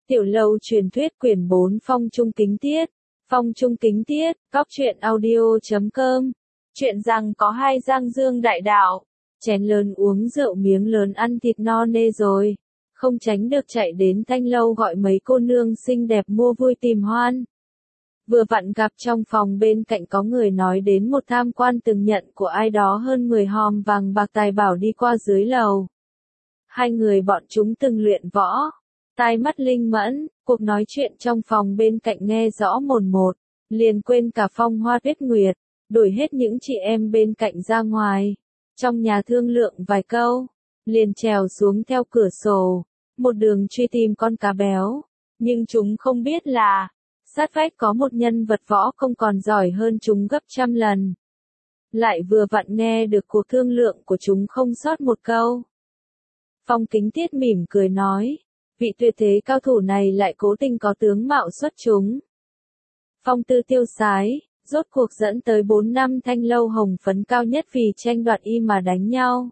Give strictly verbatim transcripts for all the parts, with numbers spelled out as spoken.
Tiểu lâu truyền thuyết quyển bốn Phong Trung Kính Tiết. Phong Trung Kính Tiết, cóc truyện audio chấm com. Chuyện rằng có hai Giang Dương đại đạo. Chén lớn uống rượu miếng lớn ăn thịt no nê rồi. Không tránh được chạy đến thanh lâu gọi mấy cô nương xinh đẹp mua vui tìm hoan. Vừa vặn gặp trong phòng bên cạnh có người nói đến một tham quan từng nhận của ai đó hơn mười hòm vàng bạc tài bảo đi qua dưới lầu. Hai người bọn chúng từng luyện võ. Tai mắt linh mẫn, cuộc nói chuyện trong phòng bên cạnh nghe rõ mồn một, liền quên cả phong hoa tuyết nguyệt, đuổi hết những chị em bên cạnh ra ngoài. Trong nhà thương lượng vài câu, liền trèo xuống theo cửa sổ, một đường truy tìm con cá béo. Nhưng chúng không biết là, sát vách có một nhân vật võ công còn giỏi hơn chúng gấp trăm lần. Lại vừa vặn nghe được cuộc thương lượng của chúng không sót một câu. Phong Kính Tiết mỉm cười nói, vị tuyệt thế cao thủ này lại cố tình có tướng mạo xuất chúng. Phong tư tiêu sái, rốt cuộc dẫn tới bốn năm thanh lâu hồng phấn cao nhất vì tranh đoạt y mà đánh nhau.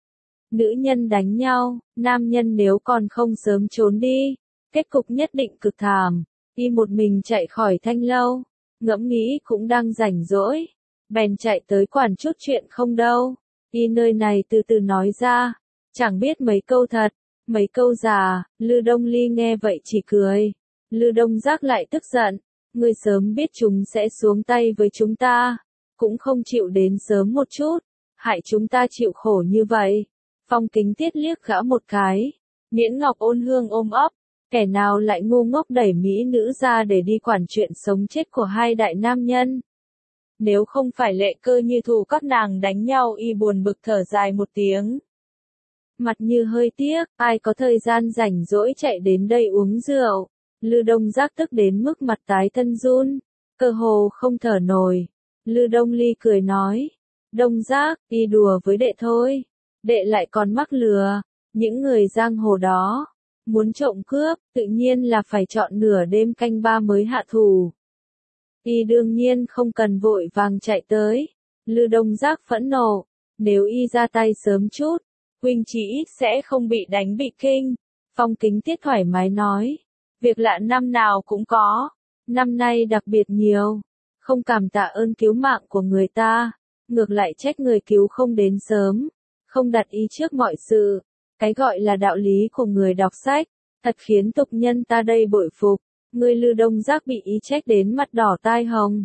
Nữ nhân đánh nhau, nam nhân nếu còn không sớm trốn đi, kết cục nhất định cực thảm. Y một mình chạy khỏi thanh lâu, ngẫm nghĩ cũng đang rảnh rỗi, bèn chạy tới quản chút chuyện không đâu. Y nơi này từ từ nói ra, chẳng biết mấy câu thật, mấy câu giả. Lư Đông Ly nghe vậy chỉ cười. Lư Đông Giác lại tức giận, ngươi sớm biết chúng sẽ xuống tay với chúng ta, cũng không chịu đến sớm một chút, hại chúng ta chịu khổ như vậy. Phong Kính Tiết liếc gã một cái, Miễn Ngọc ôn hương ôm ấp, kẻ nào lại ngu ngốc đẩy mỹ nữ ra để đi quản chuyện sống chết của hai đại nam nhân. Nếu không phải lệ cơ như thù các nàng đánh nhau, y buồn bực thở dài một tiếng. Mặt như hơi tiếc, ai có thời gian rảnh rỗi chạy đến đây uống rượu. Lư Đông Giác tức đến mức mặt tái thân run, cơ hồ không thở nổi. Lư Đông Ly cười nói, Đông Giác, y đùa với đệ thôi, đệ lại còn mắc lừa. Những người giang hồ đó, muốn trộm cướp, tự nhiên là phải chọn nửa đêm canh ba mới hạ thủ. Y đương nhiên không cần vội vàng chạy tới. Lư Đông Giác phẫn nộ, nếu y ra tay sớm chút, huynh chí ít sẽ không bị đánh bị kinh. Phong Kính Tiết thoải mái nói, việc lạ năm nào cũng có, năm nay đặc biệt nhiều, không cảm tạ ơn cứu mạng của người ta, ngược lại trách người cứu không đến sớm, không đặt ý trước mọi sự. Cái gọi là đạo lý của người đọc sách, thật khiến tục nhân ta đây bội phục. Ngươi Lư Đông Giác bị ý trách đến mặt đỏ tai hồng.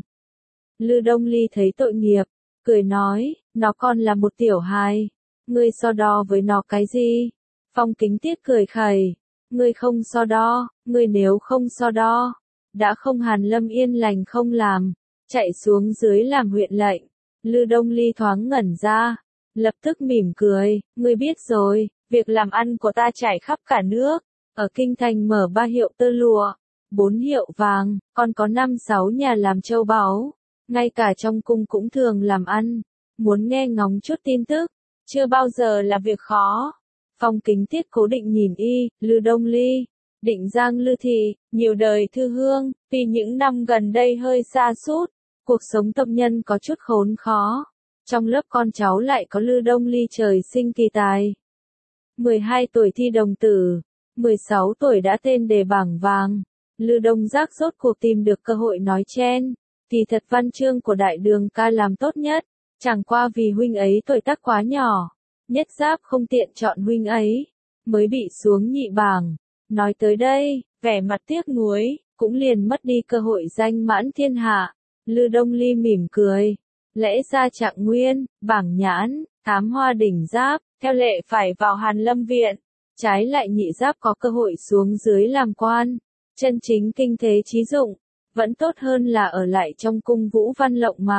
Lư Đông Ly thấy tội nghiệp, cười nói, nó còn là một tiểu hài, ngươi so đo với nó cái gì? Phong Kính Tiết cười khẩy, ngươi không so đo, ngươi nếu không so đo, đã không Hàn Lâm yên lành không làm, chạy xuống dưới làm huyện lệnh. Lư Đông Ly thoáng ngẩn ra, lập tức mỉm cười, ngươi biết rồi, việc làm ăn của ta trải khắp cả nước, ở Kinh Thành mở ba hiệu tơ lụa, bốn hiệu vàng, còn có năm sáu nhà làm châu báu, ngay cả trong cung cũng thường làm ăn, muốn nghe ngóng chút tin tức, chưa bao giờ là việc khó. Phong Kính Tiết cố định nhìn y, Lư Đông Ly, định Giang Lư Thị, nhiều đời thư hương, vì những năm gần đây hơi sa sút, cuộc sống tộc nhân có chút khốn khó. Trong lớp con cháu lại có Lư Đông Ly trời sinh kỳ tài. mười hai tuổi thi đồng tử, mười sáu tuổi đã tên đề bảng vàng. Lư Đông Giác rốt cuộc tìm được cơ hội nói chen, thì thật văn chương của Đại Đường ca làm tốt nhất, chẳng qua vì huynh ấy tuổi tác quá nhỏ, Nhất Giáp không tiện chọn huynh ấy, mới bị xuống nhị bảng. Nói tới đây, vẻ mặt tiếc nuối, cũng liền mất đi cơ hội danh mãn thiên hạ. Lư Đông Ly mỉm cười, lẽ ra Trạng Nguyên, Bảng Nhãn, Thám Hoa Đỉnh Giáp, theo lệ phải vào Hàn Lâm viện, trái lại nhị Giáp có cơ hội xuống dưới làm quan, chân chính kinh thế chí dụng, vẫn tốt hơn là ở lại trong cung Vũ Văn lộng mạc.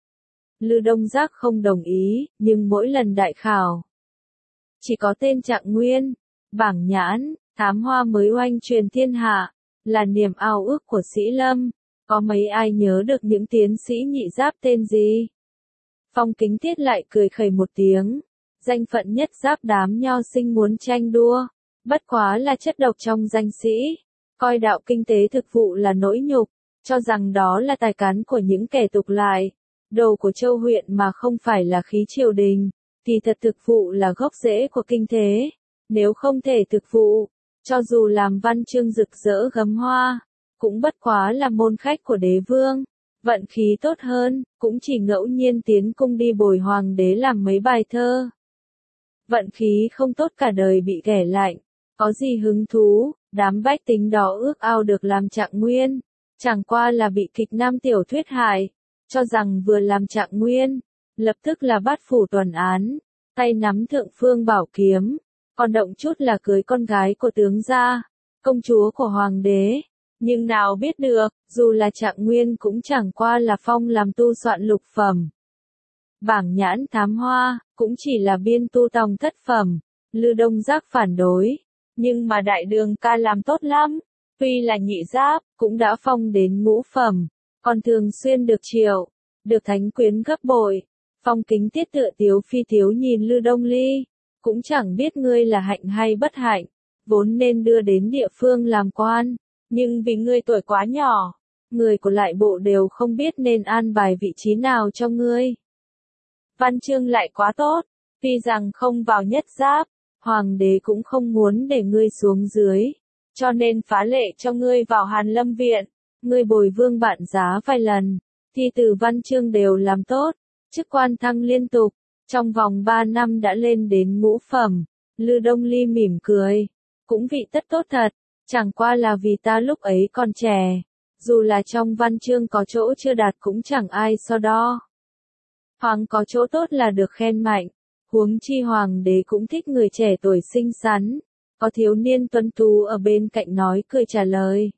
Lư Đông Giác không đồng ý, nhưng mỗi lần đại khảo, chỉ có tên Trạng Nguyên, Bảng Nhãn, Thám Hoa mới oanh truyền thiên hạ, là niềm ao ước của Sĩ Lâm. Có mấy ai nhớ được những tiến sĩ nhị Giáp tên gì? Phong Kính Tiết lại cười khẩy một tiếng, danh phận Nhất Giáp đám nho sinh muốn tranh đua, bất quá là chất độc trong danh sĩ, coi đạo kinh tế thực vụ là nỗi nhục, cho rằng đó là tài cán của những kẻ tục lại, đồ của châu huyện mà không phải là khí triều đình, thì thật thực vụ là gốc rễ của kinh tế, nếu không thể thực vụ, cho dù làm văn chương rực rỡ gấm hoa, cũng bất quá là môn khách của đế vương. Vận khí tốt hơn, cũng chỉ ngẫu nhiên tiến cung đi bồi hoàng đế làm mấy bài thơ. Vận khí không tốt cả đời bị ghẻ lạnh, có gì hứng thú, đám bách tính đó ước ao được làm trạng nguyên, chẳng qua là bị kịch nam tiểu thuyết hại, cho rằng vừa làm trạng nguyên, lập tức là bắt phủ tuần án, tay nắm thượng phương bảo kiếm, còn động chút là cưới con gái của tướng gia, công chúa của hoàng đế. Nhưng nào biết được, dù là trạng nguyên cũng chẳng qua là phong làm tu soạn lục phẩm. Bảng nhãn thám hoa, cũng chỉ là biên tu tòng thất phẩm. Lư Đông Giác phản đối, nhưng mà đại đường ca làm tốt lắm, tuy là nhị giáp, cũng đã phong đến ngũ phẩm, còn thường xuyên được triệu, được thánh quyến gấp bội. Phong Kính Tiết tựa tiếu phi tiếu nhìn Lư Đông Ly, cũng chẳng biết ngươi là hạnh hay bất hạnh, vốn nên đưa đến địa phương làm quan. Nhưng vì ngươi tuổi quá nhỏ, người của lại bộ đều không biết nên an bài vị trí nào cho ngươi. Văn chương lại quá tốt, tuy rằng không vào nhất giáp, hoàng đế cũng không muốn để ngươi xuống dưới, cho nên phá lệ cho ngươi vào Hàn Lâm Viện, ngươi bồi Vương Bạn Giá vài lần, thi từ văn chương đều làm tốt, chức quan thăng liên tục, trong vòng ba năm đã lên đến ngũ phẩm. Lư Đông Ly mỉm cười, cũng vị tất tốt thật. Chẳng qua là vì ta lúc ấy còn trẻ, dù là trong văn chương có chỗ chưa đạt cũng chẳng ai so đo. Hoàng có chỗ tốt là được khen mạnh, huống chi hoàng đế cũng thích người trẻ tuổi xinh xắn, có thiếu niên tuấn tú ở bên cạnh nói cười trả lời.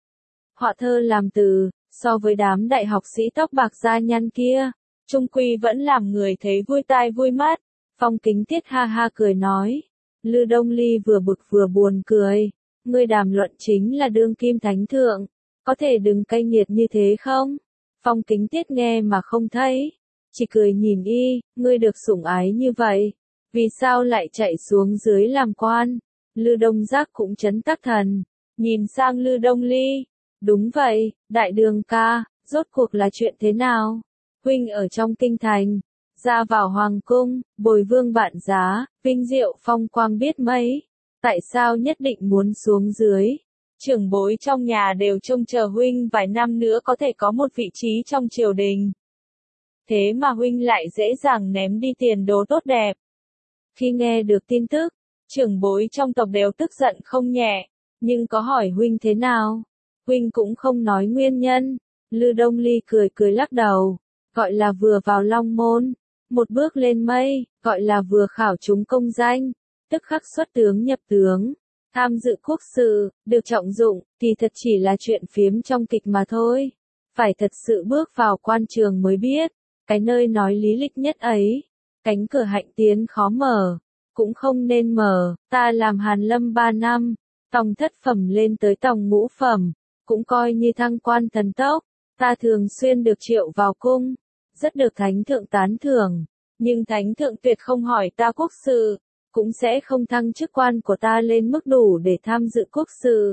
Họa thơ làm từ, so với đám đại học sĩ tóc bạc da nhăn kia, chung quy vẫn làm người thấy vui tai vui mắt. Phong Kính Tiết ha ha cười nói, Lư Đông Ly vừa bực vừa buồn cười. Ngươi đàm luận chính là đương kim thánh thượng, có thể đừng cay nghiệt như thế không? Phong Kính Tiết nghe mà không thấy, chỉ cười nhìn y, ngươi được sủng ái như vậy, vì sao lại chạy xuống dưới làm quan? Lư Đông Giác cũng chấn tắc thần, nhìn sang Lư Đông Ly, đúng vậy, đại đường ca, rốt cuộc là chuyện thế nào? Huynh ở trong kinh thành, ra vào hoàng cung, bồi Vương Bạn Giá, vinh diệu phong quang biết mấy. Tại sao nhất định muốn xuống dưới? Trưởng bối trong nhà đều trông chờ huynh vài năm nữa có thể có một vị trí trong triều đình. Thế mà huynh lại dễ dàng ném đi tiền đồ tốt đẹp. Khi nghe được tin tức, trưởng bối trong tộc đều tức giận không nhẹ, nhưng có hỏi huynh thế nào? Huynh cũng không nói nguyên nhân. Lư Đông Ly cười cười lắc đầu, gọi là vừa vào Long Môn, một bước lên mây, gọi là vừa khảo trúng công danh. Tức khắc xuất tướng nhập tướng, tham dự quốc sự, được trọng dụng, thì thật chỉ là chuyện phiếm trong kịch mà thôi. Phải thật sự bước vào quan trường mới biết, cái nơi nói lý lịch nhất ấy, cánh cửa hạnh tiến khó mở, cũng không nên mở. Ta làm Hàn Lâm ba năm, tòng thất phẩm lên tới tòng ngũ phẩm, cũng coi như thăng quan thần tốc. Ta thường xuyên được triệu vào cung, rất được thánh thượng tán thưởng, nhưng thánh thượng tuyệt không hỏi ta quốc sự, cũng sẽ không thăng chức quan của ta lên mức đủ để tham dự quốc sự.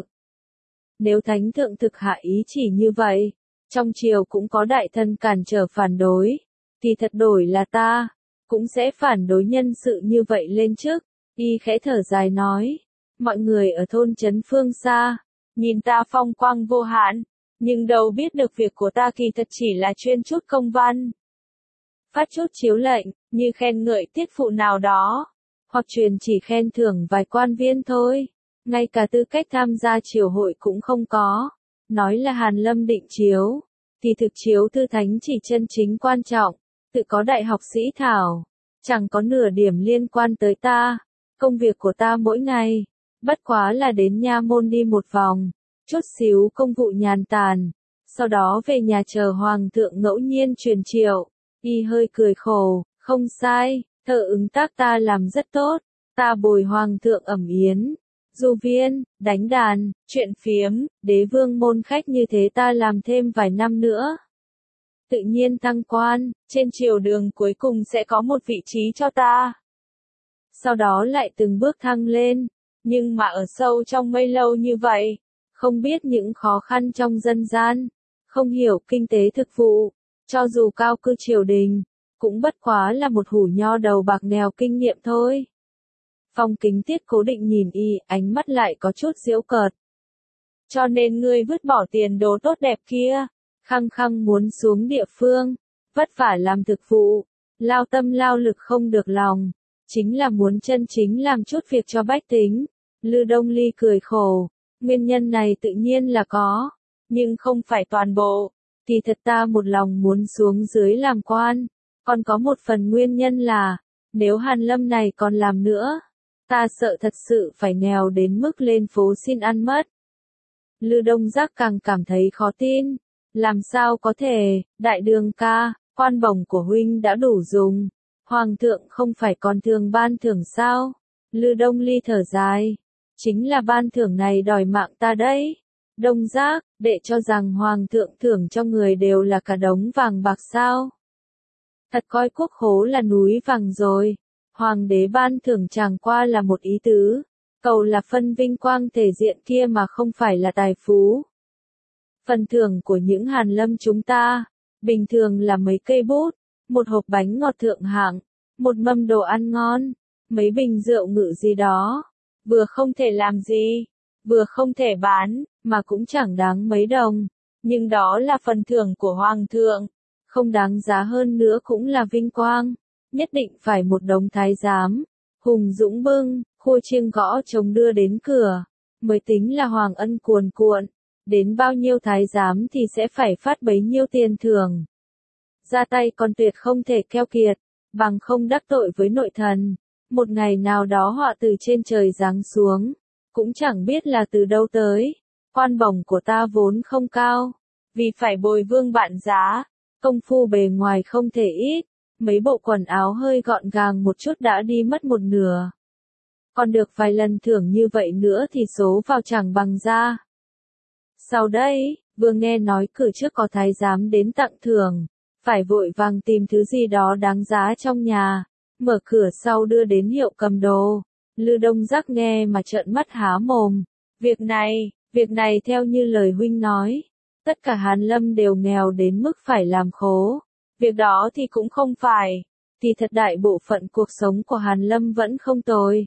Nếu thánh thượng thực hạ ý chỉ như vậy, trong triều cũng có đại thần cản trở phản đối, thì thật đổi là ta, cũng sẽ phản đối nhân sự như vậy lên chức. Y khẽ thở dài nói, mọi người ở thôn trấn phương xa, nhìn ta phong quang vô hạn, nhưng đâu biết được việc của ta kỳ thật chỉ là chuyên chút công văn. Phát chút chiếu lệnh, như khen ngợi tiết phụ nào đó, hoặc truyền chỉ khen thưởng vài quan viên thôi, ngay cả tư cách tham gia triều hội cũng không có. Nói là Hàn Lâm định chiếu, thì thực chiếu thư thánh chỉ chân chính quan trọng, tự có đại học sĩ thảo, chẳng có nửa điểm liên quan tới ta. Công việc của ta mỗi ngày, bất quá là đến nha môn đi một vòng, chút xíu công vụ nhàn tản, sau đó về nhà chờ hoàng thượng ngẫu nhiên truyền triệu. Y hơi cười khổ, không sai, thợ ứng tác ta làm rất tốt, ta bồi hoàng thượng ẩm yến, du viên, đánh đàn, chuyện phiếm, đế vương môn khách như thế ta làm thêm vài năm nữa. Tự nhiên thăng quan, trên triều đường cuối cùng sẽ có một vị trí cho ta. Sau đó lại từng bước thăng lên, nhưng mà ở sâu trong mây lâu như vậy, không biết những khó khăn trong dân gian, không hiểu kinh tế thực vụ, cho dù cao cư triều đình, cũng bất quá là một hủ nho đầu bạc nghèo kinh nghiệm thôi. Phong Kính Tiết cố định nhìn y, ánh mắt lại có chút giễu cợt. Cho nên ngươi vứt bỏ tiền đồ tốt đẹp kia, khăng khăng muốn xuống địa phương, vất vả làm thực vụ, lao tâm lao lực không được lòng, chính là muốn chân chính làm chút việc cho bách tính. Lư Đông Ly cười khổ, nguyên nhân này tự nhiên là có, nhưng không phải toàn bộ, thì thật ta một lòng muốn xuống dưới làm quan, còn có một phần nguyên nhân là, nếu Hàn Lâm này còn làm nữa, ta sợ thật sự phải nghèo đến mức lên phố xin ăn mất. Lư Đông Giác càng cảm thấy khó tin, làm sao có thể, đại đường ca, quan bổng của huynh đã đủ dùng, hoàng thượng không phải còn thường ban thưởng sao? Lư Đông Ly thở dài, chính là ban thưởng này đòi mạng ta đấy. Đông Giác, đệ cho rằng hoàng thượng thưởng cho người đều là cả đống vàng bạc sao? Thật coi quốc khố là núi vàng rồi, hoàng đế ban thưởng chẳng qua là một ý tứ, cầu là phân vinh quang thể diện kia mà không phải là tài phú. Phần thưởng của những Hàn Lâm chúng ta, bình thường là mấy cây bút, một hộp bánh ngọt thượng hạng, một mâm đồ ăn ngon, mấy bình rượu ngự gì đó, vừa không thể làm gì, vừa không thể bán, mà cũng chẳng đáng mấy đồng, nhưng đó là phần thưởng của hoàng thượng, không đáng giá hơn nữa cũng là vinh quang, nhất định phải một đống thái giám, hùng dũng bưng, khua chiêng gõ trống đưa đến cửa, mới tính là hoàng ân cuồn cuộn, đến bao nhiêu thái giám thì sẽ phải phát bấy nhiêu tiền thưởng. Ra tay còn tuyệt không thể keo kiệt, bằng không đắc tội với nội thần, một ngày nào đó họa từ trên trời giáng xuống, cũng chẳng biết là từ đâu tới, quan bổng của ta vốn không cao, vì phải bồi vương bạn giá, công phu bề ngoài không thể ít, mấy bộ quần áo hơi gọn gàng một chút đã đi mất một nửa. Còn được vài lần thưởng như vậy nữa thì số vào chẳng bằng ra. Sau đây, vừa nghe nói cửa trước có thái giám đến tặng thưởng, phải vội vàng tìm thứ gì đó đáng giá trong nhà, mở cửa sau đưa đến hiệu cầm đồ. Lư Đông Giác nghe mà trợn mắt há mồm. Việc này, việc này theo như lời huynh nói, tất cả Hàn Lâm đều nghèo đến mức phải làm khố. Việc đó thì cũng không phải, thì thật đại bộ phận cuộc sống của Hàn Lâm vẫn không tồi.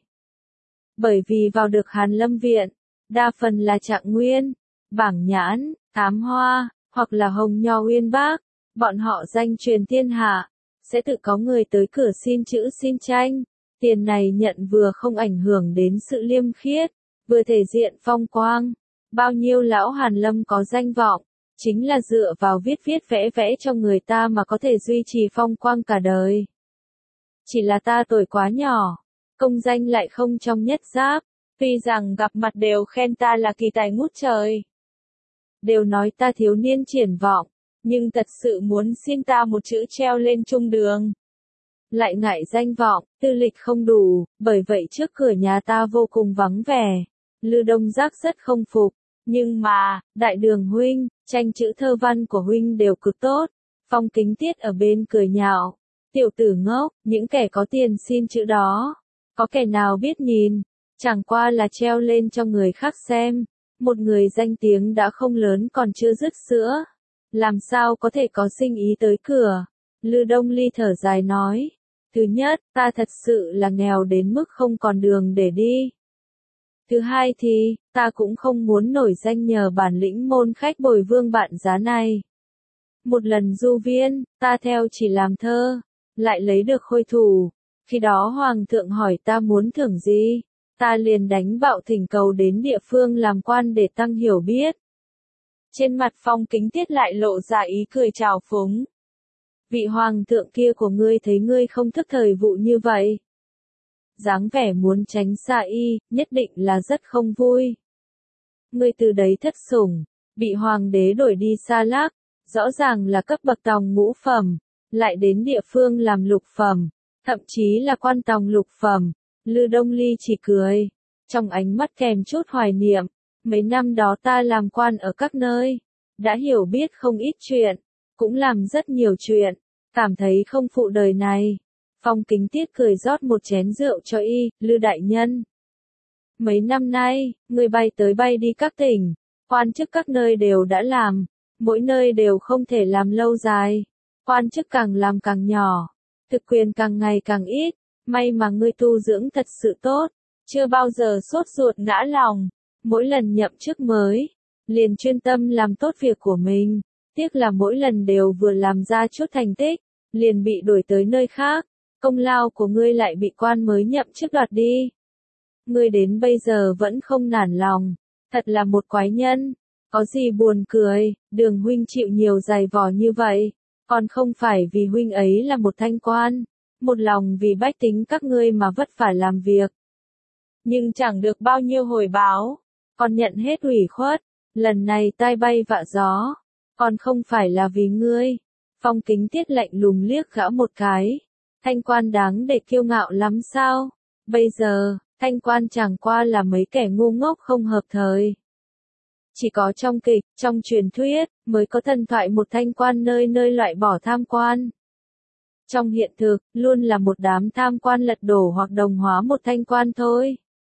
Bởi vì vào được Hàn Lâm viện, đa phần là Trạng Nguyên, Bảng Nhãn, Thám Hoa, hoặc là Hồng Nho Uyên Bác, bọn họ danh truyền thiên hạ, sẽ tự có người tới cửa xin chữ xin tranh, tiền này nhận vừa không ảnh hưởng đến sự liêm khiết, vừa thể diện phong quang, bao nhiêu lão Hàn Lâm có danh vọng, chính là dựa vào viết viết vẽ vẽ cho người ta mà có thể duy trì phong quang cả đời. Chỉ là ta tuổi quá nhỏ, công danh lại không trong nhất giáp, tuy rằng gặp mặt đều khen ta là kỳ tài ngút trời. Đều nói ta thiếu niên triển vọng, nhưng thật sự muốn xin ta một chữ treo lên trung đường. Lại ngại danh vọng, tư lịch không đủ, bởi vậy trước cửa nhà ta vô cùng vắng vẻ. Lư Đông Giác rất không phục, nhưng mà, đại đường huynh, tranh chữ thơ văn của huynh đều cực tốt. Phong Kính Tiết ở bên cười nhạo, tiểu tử ngốc, những kẻ có tiền xin chữ đó, có kẻ nào biết nhìn, chẳng qua là treo lên cho người khác xem. Một người danh tiếng đã không lớn còn chưa dứt sữa, làm sao có thể có sinh ý tới cửa. Lư Đông Ly thở dài nói, thứ nhất, ta thật sự là nghèo đến mức không còn đường để đi. Thứ hai thì, ta cũng không muốn nổi danh nhờ bản lĩnh môn khách bồi vương bạn giá này. Một lần du viên, ta theo chỉ làm thơ, lại lấy được khôi thủ. Khi đó hoàng thượng hỏi ta muốn thưởng gì, ta liền đánh bạo thỉnh cầu đến địa phương làm quan để tăng hiểu biết. Trên mặt Phong Kính Tiết lại lộ ra ý cười trào phúng. Vị hoàng thượng kia của ngươi thấy ngươi không thức thời vụ như vậy, dáng vẻ muốn tránh xa y, nhất định là rất không vui. Ngươi từ đấy thất sủng, bị hoàng đế đổi đi xa lác, rõ ràng là cấp bậc tòng ngũ phẩm, lại đến địa phương làm lục phẩm, thậm chí là quan tòng lục phẩm. Lư Đông Ly chỉ cười, trong ánh mắt kèm chút hoài niệm, mấy năm đó ta làm quan ở các nơi, đã hiểu biết không ít chuyện, cũng làm rất nhiều chuyện, cảm thấy không phụ đời này. Phong Kính Tiết cười rót một chén rượu cho y, Lư đại nhân. Mấy năm nay, người bay tới bay đi các tỉnh, quan chức các nơi đều đã làm, mỗi nơi đều không thể làm lâu dài, quan chức càng làm càng nhỏ, thực quyền càng ngày càng ít, may mà ngươi tu dưỡng thật sự tốt, chưa bao giờ sốt ruột ngã lòng, mỗi lần nhậm chức mới, liền chuyên tâm làm tốt việc của mình, tiếc là mỗi lần đều vừa làm ra chút thành tích, liền bị đuổi tới nơi khác, công lao của ngươi lại bị quan mới nhậm chức đoạt đi. Ngươi đến bây giờ vẫn không nản lòng, thật là một quái nhân, có gì buồn cười, Đường huynh chịu nhiều dày vò như vậy, còn không phải vì huynh ấy là một thanh quan, một lòng vì bách tính các ngươi mà vất vả làm việc. Nhưng chẳng được bao nhiêu hồi báo, còn nhận hết ủy khuất, lần này tai bay vạ gió, còn không phải là vì ngươi. Phong Kính Tiết lạnh lùng liếc gã một cái, thanh quan đáng để kiêu ngạo lắm sao, bây giờ, thanh quan chẳng qua là mấy kẻ ngu ngốc không hợp thời. Chỉ có trong kịch, trong truyền thuyết, mới có thần thoại một thanh quan nơi nơi loại bỏ tham quan. Trong hiện thực, luôn là một đám tham quan lật đổ hoặc đồng hóa một thanh quan thôi.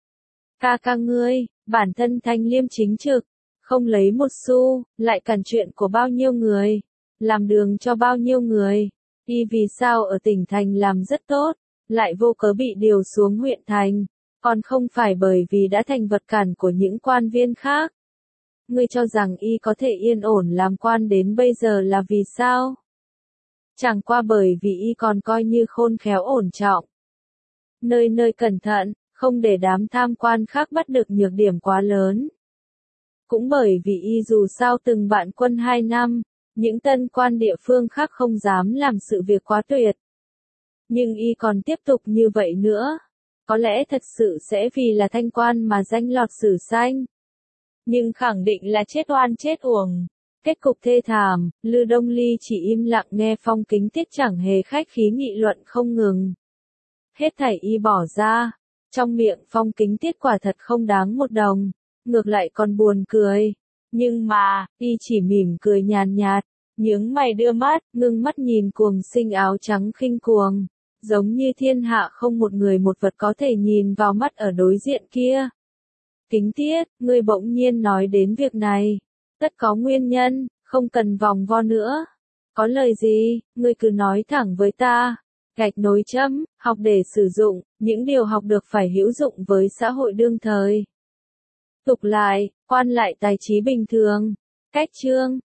Ca ca ngươi, bản thân thanh liêm chính trực, không lấy một xu, lại cản chuyện của bao nhiêu người, làm đường cho bao nhiêu người, y vì sao ở tỉnh thành làm rất tốt, lại vô cớ bị điều xuống huyện thành, còn không phải bởi vì đã thành vật cản của những quan viên khác. Ngươi cho rằng y có thể yên ổn làm quan đến bây giờ là vì sao? Chẳng qua bởi vì y còn coi như khôn khéo ổn trọng. Nơi nơi cẩn thận, không để đám tham quan khác bắt được nhược điểm quá lớn. Cũng bởi vì y dù sao từng bạn quân hai năm, những tân quan địa phương khác không dám làm sự việc quá tuyệt. Nhưng y còn tiếp tục như vậy nữa, có lẽ thật sự sẽ vì là thanh quan mà danh lọt sử xanh. Nhưng khẳng định là chết oan chết uổng. Kết cục thê thảm, Lư Đông Ly chỉ im lặng nghe Phong Kính Tiết chẳng hề khách khí nghị luận không ngừng. Hết thảy y bỏ ra, trong miệng Phong Kính Tiết quả thật không đáng một đồng, ngược lại còn buồn cười. Nhưng mà, y chỉ mỉm cười nhàn nhạt, nhướng mày đưa mắt, ngưng mắt nhìn cuồng sinh áo trắng khinh cuồng, giống như thiên hạ không một người một vật có thể nhìn vào mắt ở đối diện kia. Kính Tiết, ngươi bỗng nhiên nói đến việc này, tất có nguyên nhân, không cần vòng vo nữa. Có lời gì, ngươi cứ nói thẳng với ta. Gạch nối chấm, học để sử dụng, những điều học được phải hữu dụng với xã hội đương thời. Tục lại, quan lại tài trí bình thường. Cách chương